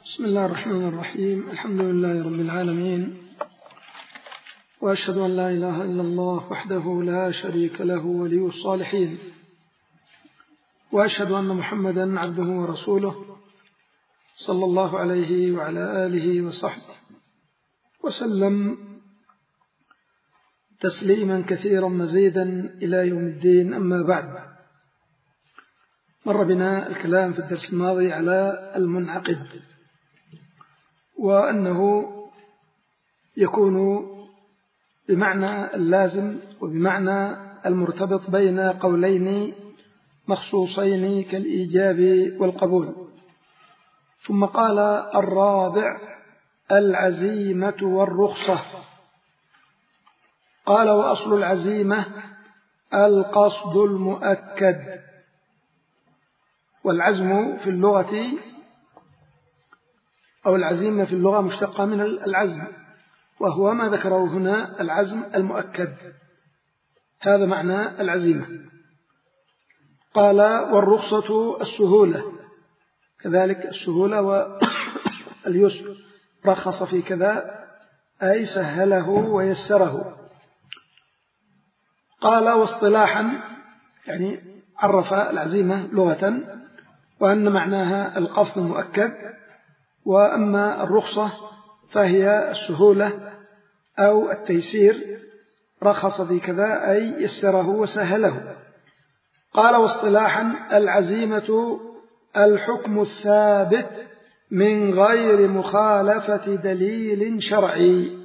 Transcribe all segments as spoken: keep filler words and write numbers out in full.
بسم الله الرحمن الرحيم. الحمد لله رب العالمين، وأشهد أن لا إله إلا الله وحده لا شريك له ولي الصالحين، وأشهد أن محمدا عبده ورسوله صلى الله عليه وعلى آله وصحبه وسلم تسليما كثيرا مزيدا إلى يوم الدين. أما بعد، مر بنا الكلام في الدرس الماضي على المنعقد، وأنه يكون بمعنى اللازم وبمعنى المرتبط بين قولين مخصوصين كالإيجاب والقبول. ثم قال: الرابع العزيمة والرخصة. قال: وأصل العزيمة القصد المؤكد. والعزم في اللغة أو العزيمة في اللغة مشتقة من العزم، وهو ما ذكره هنا العزم المؤكد، هذا معنى العزيمة. قال: والرخصة السهولة، كذلك السهولة واليسر، رخص في كذا أي سهله ويسره. قال: واصطلاحا، يعني عرف العزيمة لغة وأن معناها القصد المؤكد، وأما الرخصة فهي السهولة أو التيسير، رخص في كذا أي يسره وسهله. قال: واصطلاحا العزيمة الحكم الثابت من غير مخالفة دليل شرعي،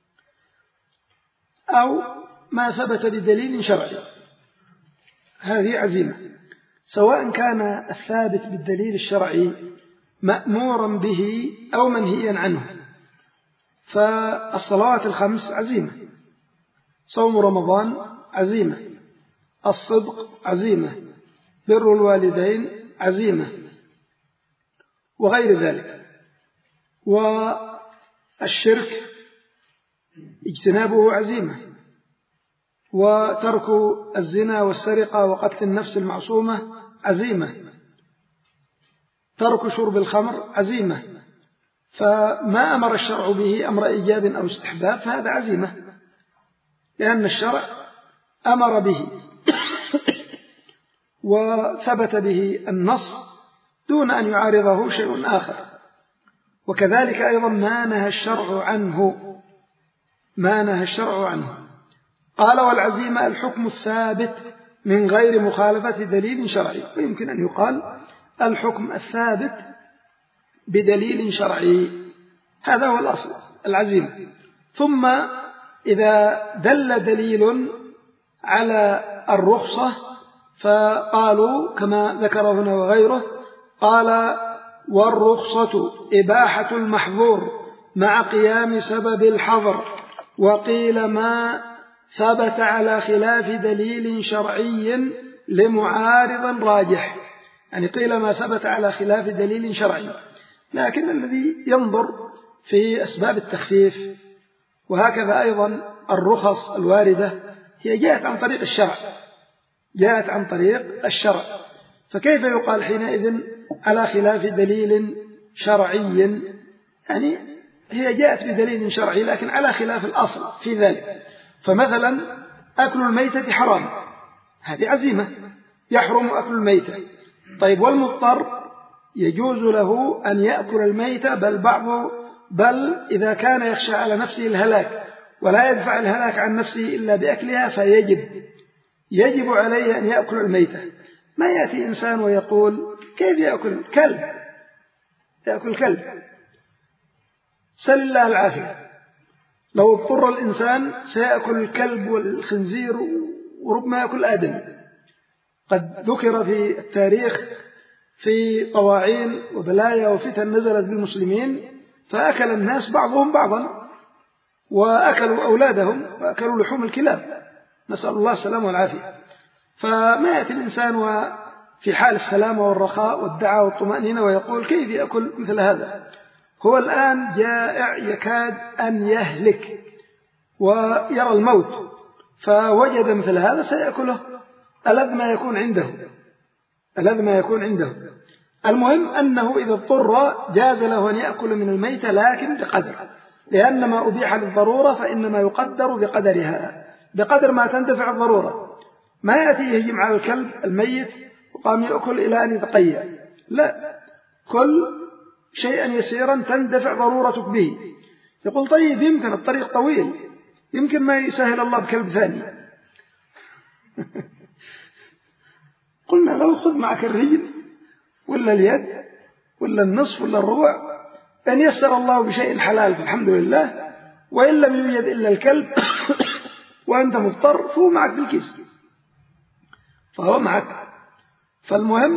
أو ما ثبت بدليل شرعي، هذه عزيمة، سواء كان الثابت بالدليل الشرعي مأمورا به أو منهيا عنه. فالصلوات الخمس عزيمة، صوم رمضان عزيمة، الصدق عزيمة، بر الوالدين عزيمة، وغير ذلك. والشرك اجتنابه عزيمة، وترك الزنا والسرقة وقتل النفس المعصومة عزيمة، ترك شرب الخمر عزيمة. فما أمر الشرع به أمر إيجاب أو استحباب فهذا عزيمة، لأن الشرع أمر به وثبت به النص دون أن يعارضه شيء آخر. وكذلك أيضا ما نهى الشرع عنه ما نهى الشرع عنه قال: والعزيمة الحكم الثابت من غير مخالفة دليل شرعي. ويمكن أن يقال الحكم الثابت بدليل شرعي، هذا هو الأصل العزيمة. ثم إذا دل دليل على الرخصة فقالوا كما ذكر هنا وغيره، قال: والرخصة إباحة المحظور مع قيام سبب الحظر. وقيل ما ثبت على خلاف دليل شرعي لمعارض راجح، يعني قيل ما ثبت على خلاف دليل شرعي. لكن الذي ينظر في أسباب التخفيف وهكذا أيضا الرخص الواردة هي جاءت عن طريق الشرع جاءت عن طريق الشرع فكيف يقال حينئذ على خلاف دليل شرعي؟ يعني هي جاءت بدليل شرعي لكن على خلاف الأصل في ذلك. فمثلا أكل الميتة حرام، هذه عزيمة، يحرم أكل الميتة. طيب، والمضطر يجوز له أن يأكل الميتة، بل بعض بل إذا كان يخشى على نفسه الهلاك ولا يدفع الهلاك عن نفسه إلا بأكلها فيجب يجب عليه أن يأكل الميتة. ما يأتي إنسان ويقول: كيف يأكل كلب يأكل كلب سل الله العافية. لو اضطر الإنسان سيأكل الكلب والخنزير وربما يأكل آدم. قد ذكر في التاريخ في طواعين وبلايا وفتن نزلت بالمسلمين فأكل الناس بعضهم بعضا، وأكلوا أولادهم وأكلوا لحوم الكلاب، نسأل الله السلامة والعافية. فما يأتي الإنسان وفي حال السلامة والرخاء والدعاء والطمأنينة ويقول: كيف يأكل مثل هذا؟ هو الآن جائع يكاد أن يهلك ويرى الموت، فوجد مثل هذا سيأكله ألذ ما يكون عنده ألذ ما يكون عنده المهم أنه إذا اضطر جاز له أن يأكل من الميتة لكن بقدر، لأن ما أبيح للضرورة فإنما يقدر بقدرها، بقدر ما تندفع الضرورة. ما يأتي يهجم على الكلب الميت وقام يأكل إلى أن يتقيأ، لا، كل شيئا يسيرا تندفع ضرورتك به. يقول طيب يمكن الطريق طويل، يمكن ما يسهل الله بكلب ثاني. قلنا لو خذ معك الرجل ولا اليد ولا النصف ولا الربع، أن يسر الله بشيء حلال فالحمد لله، وإن لم يوجد إلا الكلب وأنت مضطر فهو معك بالكيس، فهو معك. فالمهم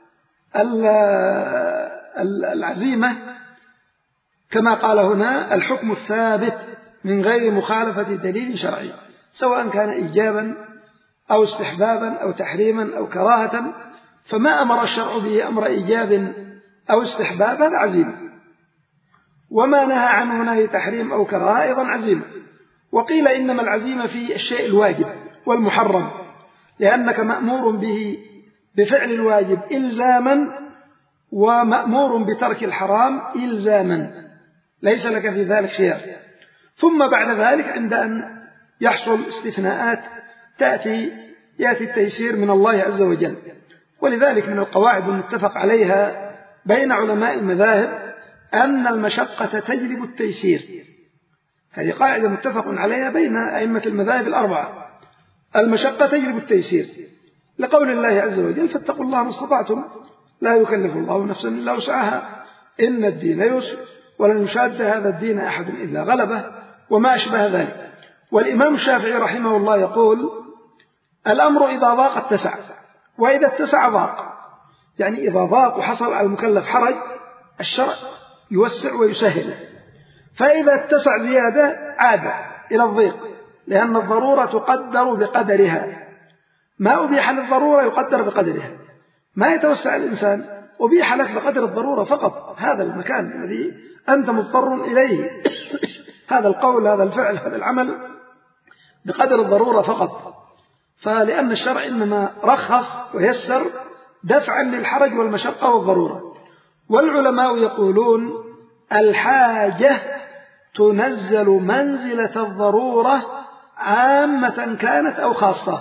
العزيمة كما قال هنا الحكم الثابت من غير مخالفة دليل شرعي، سواء كان إيجابا أو استحبابا أو تحريما أو كراهة، فما أمر الشرع به أمر إيجاب أو استحباب هذا عزيمة، وما نهى عنه نهي تحريم أو كراهة أيضا عزيمة. وقيل إنما العزيمة في الشيء الواجب والمحرم، لأنك مأمور به بفعل الواجب إلزاما ومأمور بترك الحرام إلزاما، ليس لك في ذلك خيار. ثم بعد ذلك عند أن يحصل استثناءات تأتي يأتي التيسير من الله عز وجل. ولذلك من القواعد المتفق عليها بين علماء المذاهب أن المشقة تجلب التيسير، هذه قاعدة متفق عليها بين أئمة المذاهب الأربعة، المشقة تجلب التيسير، لقول الله عز وجل فاتقوا الله ما استطعتم لا يكلف الله نفسا إلا وسعها إن الدين يسر ولن يشاد هذا الدين أحد إلا غلبه وما أشبه ذلك. والإمام الشافعي رحمه الله يقول الأمر إذا ضاق اتسع، وإذا اتسع ضاق، يعني إذا ضاق وحصل على المكلف حرج الشرع يوسع ويسهل، فإذا اتسع زيادة عاد إلى الضيق، لأن الضرورة تقدر بقدرها، ما أبيح للضرورة يقدر بقدرها، ما يتوسع الإنسان، أبيح لك بقدر الضرورة فقط، هذا المكان الذي أنت مضطر إليه، هذا القول هذا الفعل هذا العمل بقدر الضرورة فقط. فلأن الشرع إنما رخص ويسر دفعا للحرج والمشقة والضرورة. والعلماء يقولون الحاجة تنزل منزلة الضرورة عامة كانت أو خاصة،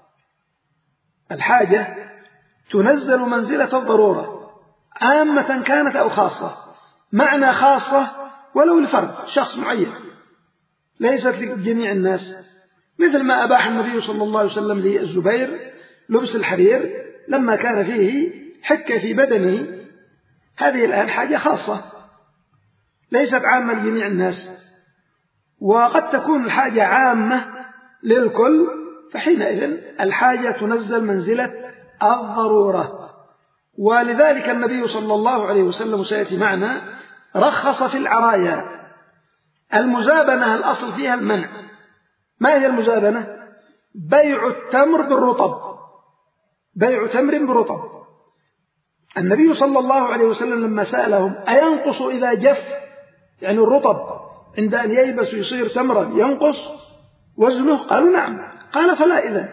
الحاجة تنزل منزلة الضرورة عامة كانت أو خاصة. معنى خاصة ولو لفرد شخص معين، ليست لجميع الناس، مثل ما أباح النبي صلى الله عليه وسلم للزبير لبس الحرير لما كان فيه حكة في بدنه، هذه الآن حاجة خاصة ليست عامة لجميع الناس. وقد تكون الحاجة عامة للكل، فحينئذ الحاجة تنزل منزلة الضرورة. ولذلك النبي صلى الله عليه وسلم سيأتي معنا رخص في العرايا. المزابنة الأصل فيها المنع. ما هي المزابنة؟ بيع التمر بالرطب، بيع تمر بالرطب. النبي صلى الله عليه وسلم لما سألهم أينقص إذا جف، يعني الرطب عند أن ييبس يصير تمرا ينقص وزنه؟ قالوا نعم. قال فلا إذن،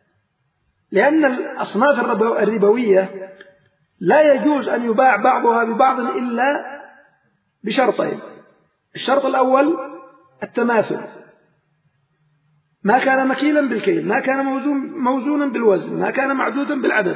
لأن الأصناف الربوية لا يجوز أن يباع بعضها ببعض إلا بشرطين. الشرط الأول التماثل، ما كان مكيلا بالكيل، ما كان موزون موزونا بالوزن، ما كان معدودا بالعدد.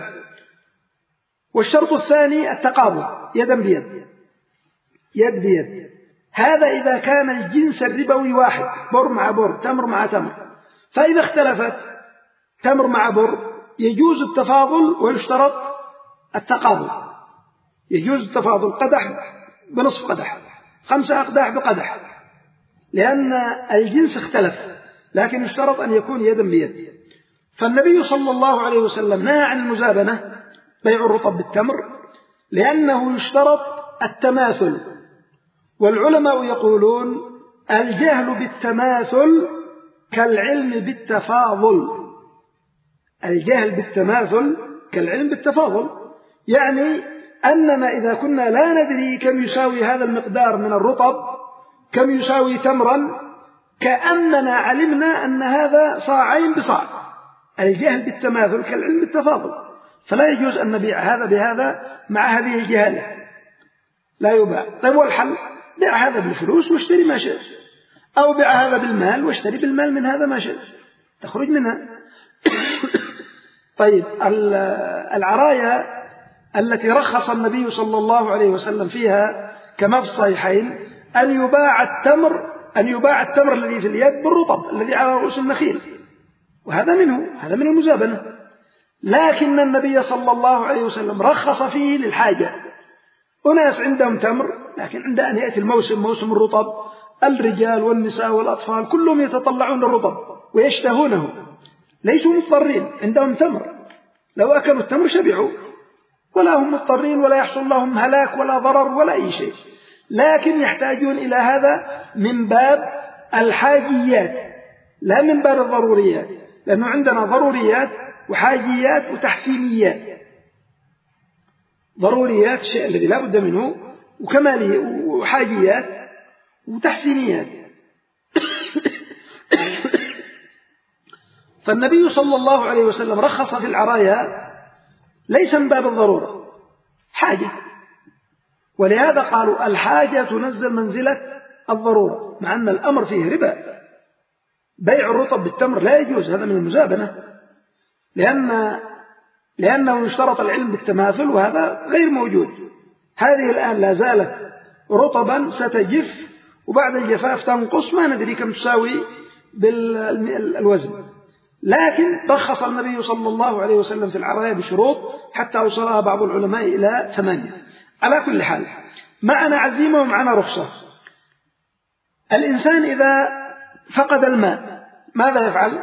والشرط الثاني التقابض يدا بيد، يد بيد. هذا إذا كان الجنس الربوي واحد، بر مع بر، تمر مع تمر. فإذا اختلفت تمر مع بر يجوز التفاضل ويشترط التقابض، يجوز التفاضل، قدح بنصف قدح، خمسة أقداح بقدح، لأن الجنس اختلف، لكن يشترط أن يكون يدا بيد. فالنبي صلى الله عليه وسلم نهى عن المزابنة بيع الرطب بالتمر لأنه يشترط التماثل. والعلماء يقولون الجهل بالتماثل كالعلم بالتفاضل، الجهل بالتماثل كالعلم بالتفاضل، يعني أننا إذا كنا لا ندري كم يساوي هذا المقدار من الرطب، كم يساوي تمرا، كأننا علمنا أن هذا صاعين بصاع. الجهل بالتماثل كالعلم بالتفاضل. فلا يجوز أن نبيع هذا بهذا مع هذه الجهالة، لا يباع. طيب والحل؟ بيع هذا بالفلوس واشتري ما شئت، أو بيع هذا بالمال واشتري بالمال من هذا ما شئت، تخرج منها. طيب العرايا التي رخص النبي صلى الله عليه وسلم فيها كما في الصحيحين أن يباع التمر أن يباع التمر الذي في اليد بالرطب الذي على رؤوس النخيل، وهذا منه هذا من المزابنة. لكن النبي صلى الله عليه وسلم رخص فيه للحاجة. أناس عندهم تمر لكن عند أن يأتي الموسم موسم الرطب، الرجال والنساء والأطفال كلهم يتطلعون الرطب ويشتهونه، ليسوا مضطرين، عندهم تمر، لو أكلوا التمر شبعوا ولا هم مضطرين ولا يحصل لهم هلاك ولا ضرر ولا أي شيء، لكن يحتاجون إلى هذا من باب الحاجيات لا من باب الضروريات، لأنه عندنا ضروريات وحاجيات وتحسينيات. ضروريات الشيء الذي لا بد منه، وكماليه، وحاجيات وتحسينيات. فالنبي صلى الله عليه وسلم رخص في العرايا ليس من باب الضرورة، حاجة، ولهذا قالوا الحاجة تنزل منزلة الضرورة، مع أن الأمر فيه ربا. بيع الرطب بالتمر لا يجوز، هذا من المزابنة، لأن لأنه يشترط العلم بالتماثل وهذا غير موجود. هذه الآن لا زالت رطبا ستجف وبعد الجفاف تنقص، ما ندري كم تساوي بالوزن. لكن رخص النبي صلى الله عليه وسلم في العرايا بشروط حتى أوصلها بعض العلماء إلى ثمانية. على كل حال معنا عزيمة ومعنا رخصة. الإنسان إذا فقد الماء ماذا يفعل؟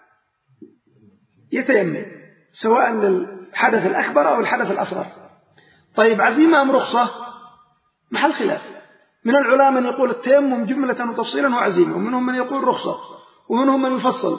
يتيمم، سواء للحدث الأكبر أو الحدث الأصغر. طيب عزيمة أم رخصة؟ محل خلاف. من العلماء من يقول التيمم جملة وتفصيلا وعزيمة، ومنهم من يقول رخصة، ومنهم من يفصل.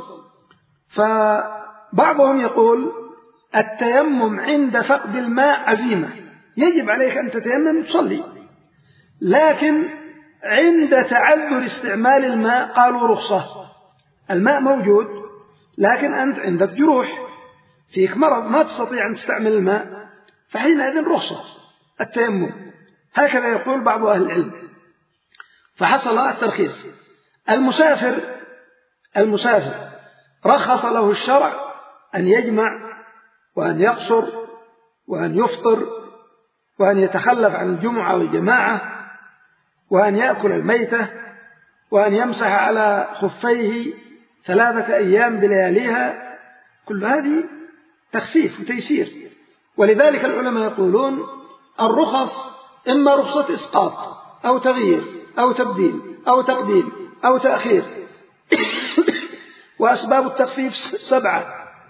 فبعضهم يقول التيمم عند فقد الماء عزيمة، يجب عليك أن تتيمم تصلي، لكن عند تعذر استعمال الماء قالوا رخصة. الماء موجود لكن أنت عندك جروح، فيك مرض ما تستطيع أن تستعمل الماء، فحينئذ رخصة التيمم. هكذا يقول بعض أهل العلم، فحصل الترخيص. المسافر المسافر رخص له الشرع أن يجمع وأن يقصر وأن يفطر وأن يتخلف عن الجمعة والجماعة وأن يأكل الميتة وأن يمسح على خفيه ثلاثة أيام بلياليها. كل هذه تخفيف وتيسير. ولذلك العلماء يقولون الرخص إما رخصة إسقاط أو تغيير أو تبديل أو تقديم أو تأخير. وأسباب التخفيف سبعة: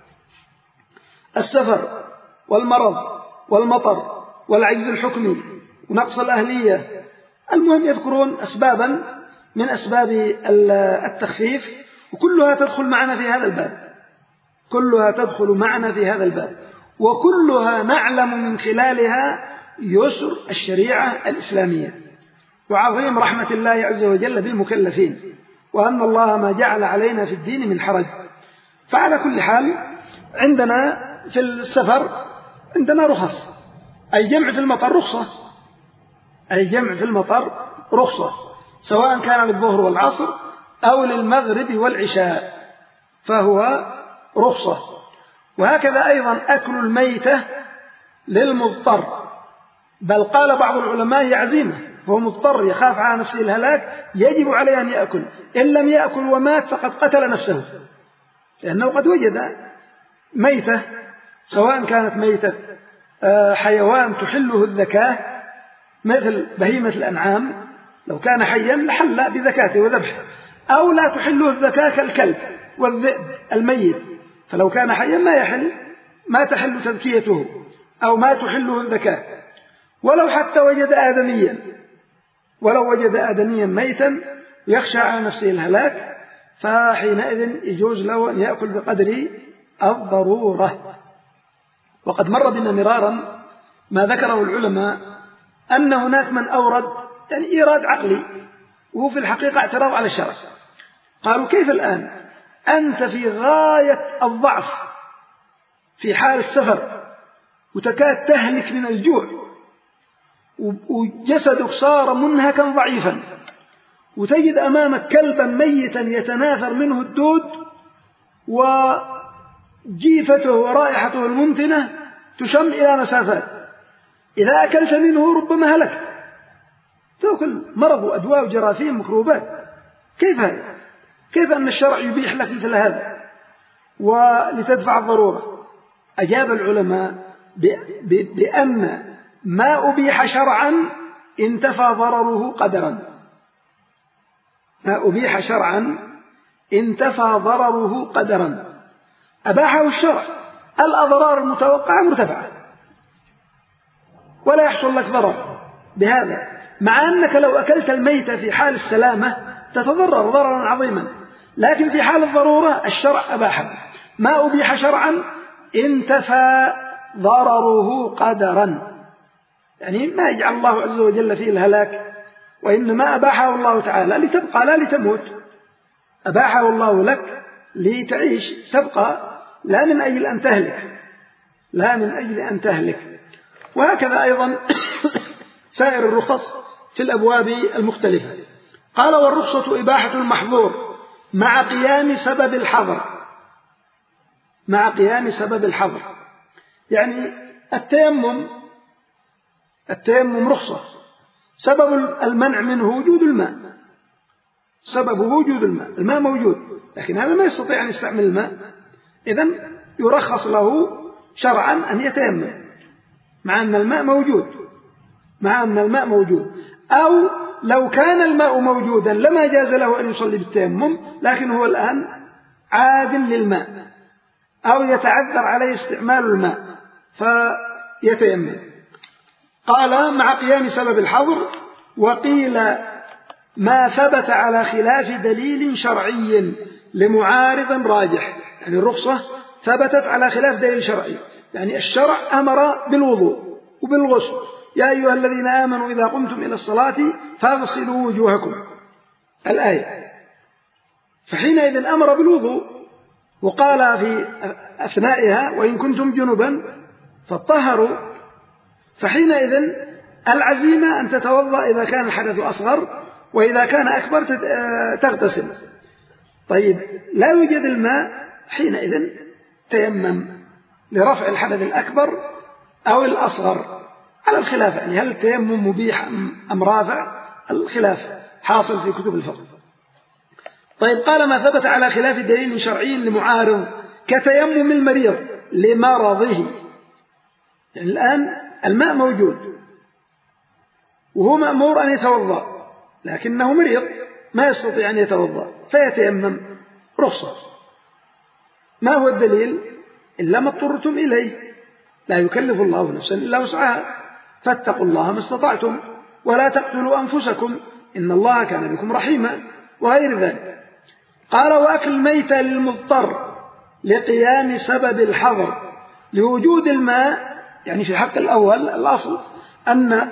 السفر والمرض والمطر والعجز الحكمي ونقص الأهلية. المهم يذكرون أسبابا من أسباب التخفيف، وكلها تدخل معنا في هذا الباب، كلها تدخل معنا في هذا الباب، وكلها نعلم من خلالها يسر الشريعة الإسلامية وعظيم رحمة الله عز وجل بالمكلفين، وأن الله ما جعل علينا في الدين من حرج. فعلى كل حال عندنا في السفر عندنا رخص. الجمع في المطر رخصة، الجمع في المطر رخصة سواء كان للظهر والعصر أو للمغرب والعشاء فهو رخصة. وهكذا أيضا أكل الميتة للمضطر، بل قال بعض العلماء هي عزيمة، فهو مضطر يخاف على نفسه الهلاك يجب عليه أن يأكل، إن لم يأكل ومات فقد قتل نفسه، لأنه قد وجد ميتة سواء كانت ميتة حيوان تحله الذكاة مثل بهيمة الأنعام، لو كان حيا لحل بذكاته وذبحه، أو لا تحله الذكاة كالكلب والذئب الميت، فلو كان حيا ما يحل ما تحل تذكيته أو ما تحله الذكاة. ولو حتى وجد آدميا ولو وجد آدميا ميتا يخشى على نفسه الهلاك فحينئذ يجوز له أن يأكل بقدر الضرورة. وقد مر بنا مرارا ما ذكره العلماء أن هناك من أورد يعني إيراد عقلي وهو في الحقيقة اعتراض على الشرع. قالوا كيف الآن أنت في غاية الضعف في حال السفر وتكاد تهلك من الجوع، وجسدك صار منهكا ضعيفا، وتجد أمامك كلبا ميتا يتناثر منه الدود، وجيفته ورائحته المنتنة تشم إلى مسافات، إذا أكلت منه ربما هلكت، تأكل مرض وأدواء وجراثيم ميكروبات. كيف هذا؟ كيف أن الشرع يبيح لك مثل هذا ولتدفع الضرورة؟ أجاب العلماء بأن ما أبيح شرعا انتفى ضرره قدرا. ما أبيح شرعا انتفى ضرره قدرا. أباحه الشرع، الأضرار المتوقعة مرتفعة ولا يحصل لك ضرر بهذا، مع أنك لو أكلت الميت في حال السلامة تتضرر ضررا عظيما، لكن في حال الضرورة الشرع أباحه. ما أبيح شرعا انتفى ضرره قدرا، يعني ما يجعل الله عز وجل فيه الهلاك، وإنما أباحه الله تعالى لتبقى لا لتموت. أباحه الله لك لتعيش تبقى، لا من أجل أن تهلك، لا من أجل أن تهلك. وهكذا أيضا سائر الرخص في الأبواب المختلفة. قال: والرخصة إباحة المحظور مع قيام سبب الحظر. مع قيام سبب الحظر يعني التيمم، التيمم رخصة، سبب المنع منه وجود الماء، سببه وجود الماء، الماء موجود، لكن هذا ما يستطيع أن يستعمل الماء، إذن يرخص له شرعا أن يتيمم مع أن الماء موجود، مع أن الماء موجود. أو لو كان الماء موجودا لما جاز له أن يصلي بالتيمم، لكن هو الآن عاد للماء أو يتعذر عليه استعمال الماء فيتيمم. قال: مع قيام سبب الحظر. وقيل: ما ثبت على خلاف دليل شرعي لمعارض راجح، يعني الرخصة ثبتت على خلاف دليل شرعي، يعني الشرع أمر بالوضوء وبالغسل: يا أيها الذين آمنوا إذا قمتم إلى الصلاة فاغسلوا وجوهكم، الآية. فحينئذ الأمر بالوضوء، وقال في أثنائها: وإن كنتم جنبا فاطهروا. فحينئذ العزيمة أن تتوضأ إذا كان الحدث أصغر، وإذا كان أكبر تغتسل. طيب لا يوجد الماء، حينئذ تيمم لرفع الحدث الأكبر أو الأصغر، على الخلاف، يعني هل التيمم مبيح أم رافع؟ الخلاف حاصل في كتب الفقه. طيب قال: ما ثبت على خلاف دليل شرعي لمعارض كتيمم المريض لمرضه، يعني الآن الماء موجود وهو مأمور أن يتوضأ، لكنه مريض ما يستطيع أن يتوضأ فيتيمم، رخصة. ما هو الدليل؟ إلا ما اضطرتم إليه، لا يكلف الله نفسا إلا وسعها، فاتقوا الله ما استطعتم ولا تقتلوا أنفسكم إن الله كان بكم رحيما، وغير ذلك. قال: وأكل الميت للمضطر لقيام سبب الحظر لوجود الماء، يعني في حق الأول الأصل أن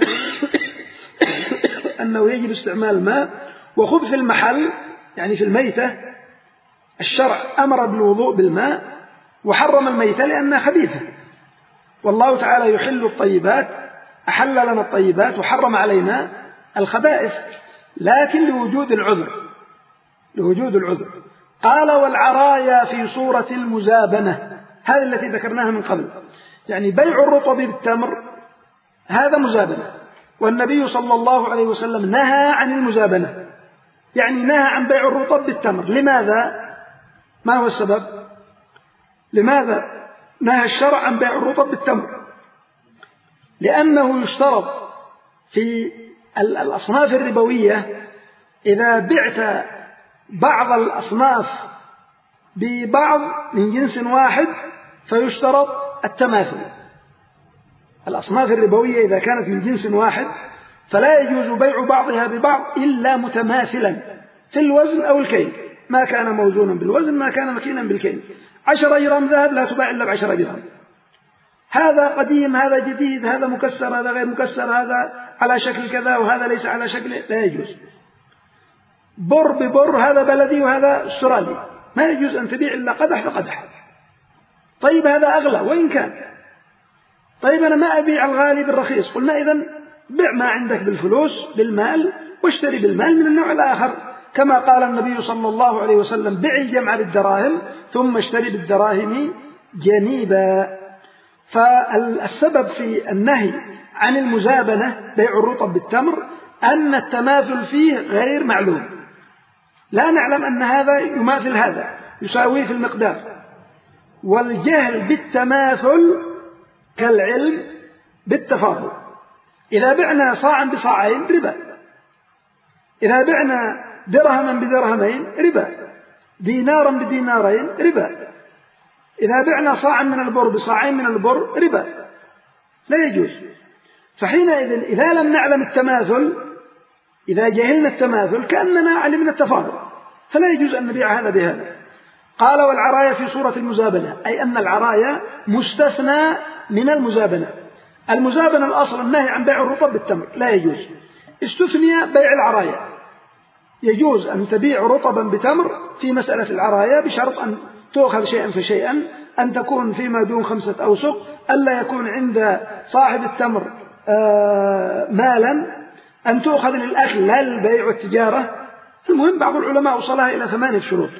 أنه يجب استعمال الماء، وخبث المحل يعني في الميتة الشرع أمر بالوضوء بالماء وحرم الميتة لأنها خبيثة، والله تعالى يحل الطيبات، أحل لنا الطيبات وحرم علينا الخبائث، لكن لوجود العذر، لوجود العذر. قال: والعرايا في صورة المزابنة، هذه التي ذكرناها من قبل، يعني بيع الرطب بالتمر هذا مزابنة، والنبي صلى الله عليه وسلم نهى عن المزابنة، يعني نهى عن بيع الرطب بالتمر. لماذا؟ ما هو السبب؟ لماذا نهى الشرع عن بيع الرطب بالتمر؟ لأنه يشترط في الأصناف الربوية إذا بعت بعض الأصناف ببعض من جنس واحد فيشترط التماثل. الأصناف الربوية إذا كانت من جنس واحد فلا يجوز بيع بعضها ببعض إلا متماثلا في الوزن أو الكيل، ما كان موزونا بالوزن ما كان مكينا بالكيل. عشرة جرام ذهب لا تباع إلا بعشرة جرام، هذا قديم هذا جديد، هذا مكسر هذا غير مكسر، هذا على شكل كذا وهذا ليس على شكل، لا يجوز. بر ببر، هذا بلدي وهذا استرالي، ما يجوز أن تبيع إلا قدح بقدح. طيب هذا أغلى وإن كان، طيب أنا ما أبيع الغالي بالرخيص، قلنا إذن بع ما عندك بالفلوس بالمال واشتري بالمال من النوع الآخر، كما قال النبي صلى الله عليه وسلم بع الجمع بالدراهم ثم اشتري بالدراهم جنيبا. فالسبب في النهي عن المزابنة بيع الرطب بالتمر أن التماثل فيه غير معلوم، لا نعلم أن هذا يماثل هذا يساويه في المقدار، والجهل بالتماثل كالعلم بالتفاضل. إذا بعنا صاعا بصاعين ربا، إذا بعنا درهما بدرهمين ربا، دينارا بدينارين ربا، إذا بعنا صاعا من البر بصاعين من البر ربا، لا يجوز. فحينئذ إذا لم نعلم التماثل، إذا جهلنا التماثل كأننا علمنا التفاضل، فلا يجوز أن نبيع هذا بهذا. قال والعرايا في صورة المزابنة، أي أن العرايا مستثنى من المزابنة. المزابنة الأصل النهي عن بيع الرطب بالتمر لا يجوز، استثني بيع العرايا، يجوز أن تبيع رطبا بتمر في مسألة العرايا بشرط أن تأخذ شيئا فشيئا، أن تكون فيما دون خمسة أوسق، ألا يكون عند صاحب التمر مالا، أن تؤخذ للأكل لا للبيع والتجارة. المهم بعض العلماء وصلها إلى ثمانية شروط.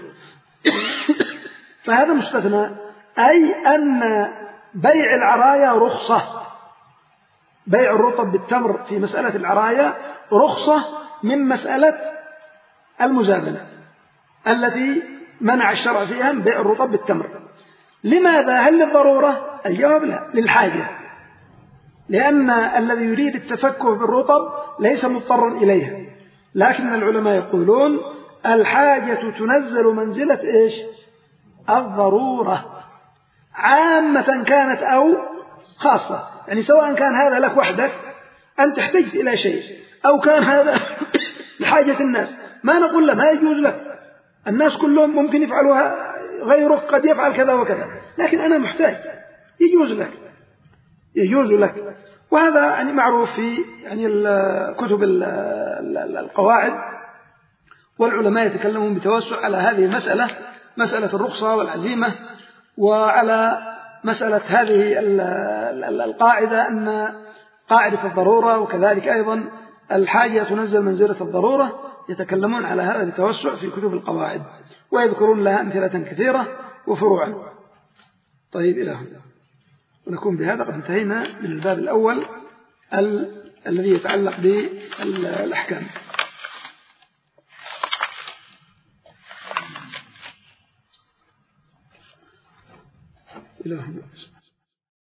فهذا مستثنى، أي أن بيع العرايا رخصة، بيع الرطب بالتمر في مسألة العرايا رخصة من مسألة المزابنة التي منع الشرع فيها من بيع الرطب بالتمر. لماذا؟ هل للضرورة؟ الجواب لا، للحاجة، لأن الذي يريد التفكه بالرطب ليس مضطرا إليها، لكن العلماء يقولون الحاجة تنزل منزلة إيش؟ الضرورة، عامة كانت أو خاصة. يعني سواء كان هذا لك وحدك أنت احتجت إلى شيء، أو كان هذا لحاجة الناس، ما نقول له ما يجوز لك، الناس كلهم ممكن يفعلوها، غيرك قد يفعل كذا وكذا، لكن أنا محتاج، يجوز لك، يجوز لك. وهذا يعني معروف في يعني كتب القواعد، والعلماء يتكلمون بتوسع على هذه المسألة، مسألة الرخصة والعزيمة، وعلى مسألة هذه القاعدة أن قاعدة الضرورة، وكذلك أيضا الحاجة تنزل منزلة الضرورة، يتكلمون على هذا بتوسع في كتب القواعد، ويذكرون لها أمثلة كثيرة وفروعا. طيب إلى هنا، ونكون بهذا قد انتهينا من الباب الأول ال... الذي يتعلق بالأحكام. إلى هنا.